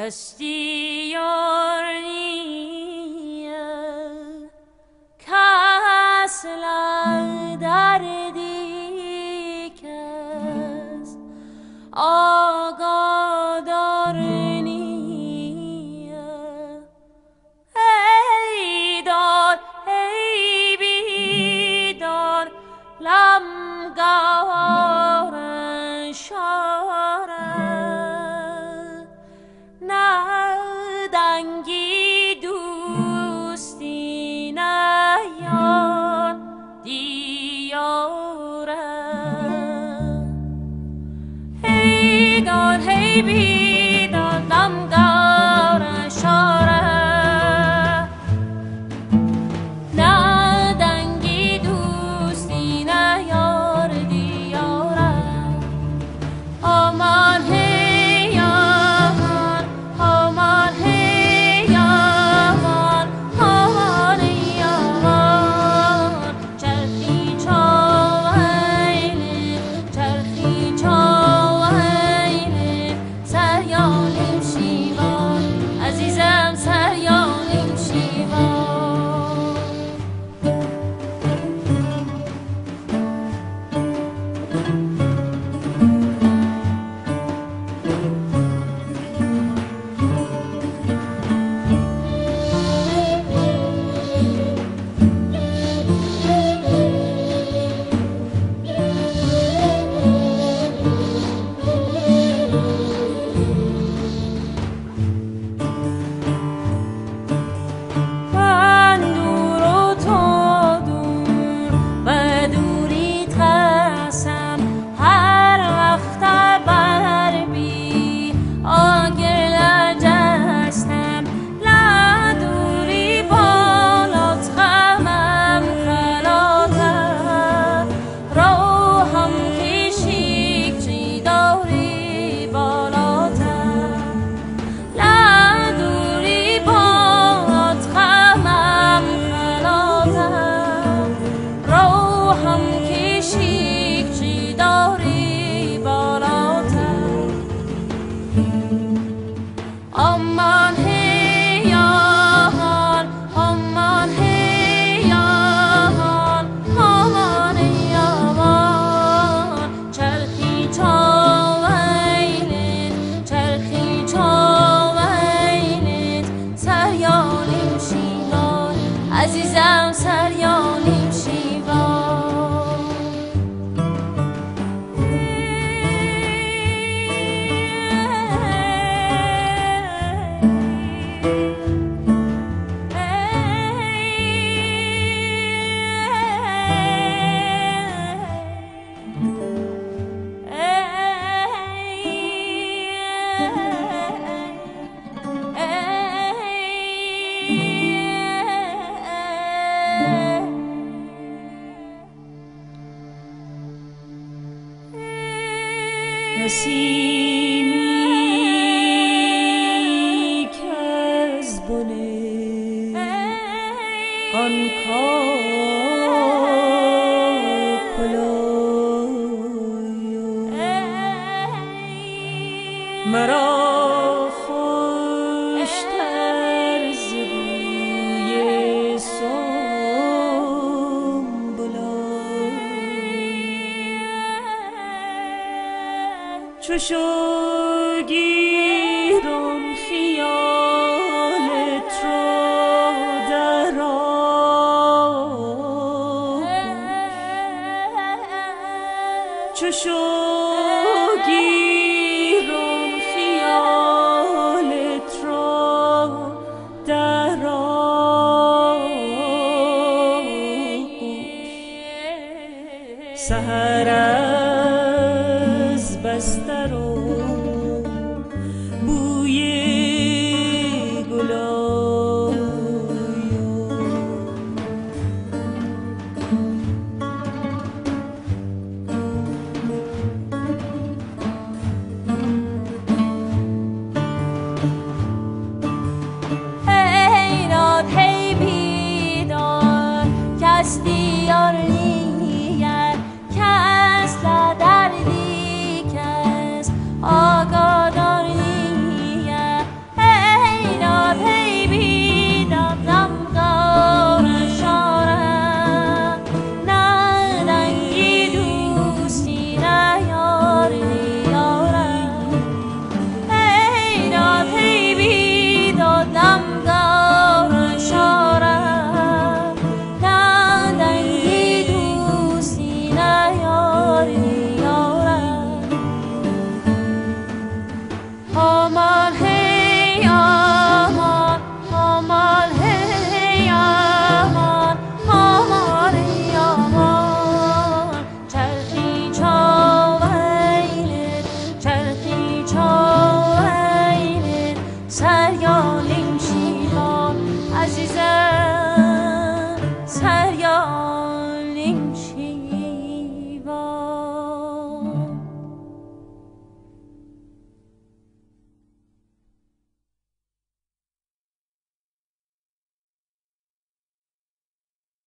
Hestiyorniye kaslar derdi kes آگادارنیه ای دار ای بیدار لمگار شاره ندنگی دوستی نه یار دیاره ای دار ای بیدار لمگار شاره ندنگی دوستی نه یار دیاره آمان هی آمان آمان هی آمان آمان هی آمان چرخی چاویلی چرخی چاویلی سریالیم شیوان عزیزم سریالیم شیوان من دور و تو دور به دوری ترسم هر وقت بر بی آگر لجستم لدوری بالات غمم خلاتم روحم کشیک چی داری بالاتم لدوری بالات غمم خلاتم روحم کشیک چی داری بالاتم آمان هی آمان آمان هی آمان آمان هی آمان چرخی چاویلت چرخی چاویلت سریالیم شیوان عزیزم سریالیم شیوان نسیمی که از بن آن کاکلوی مرا خوشتر ز بوی سنبلای چو گیرم خیالت را در آغوش چو گیرم خیالت را در آغوش سحر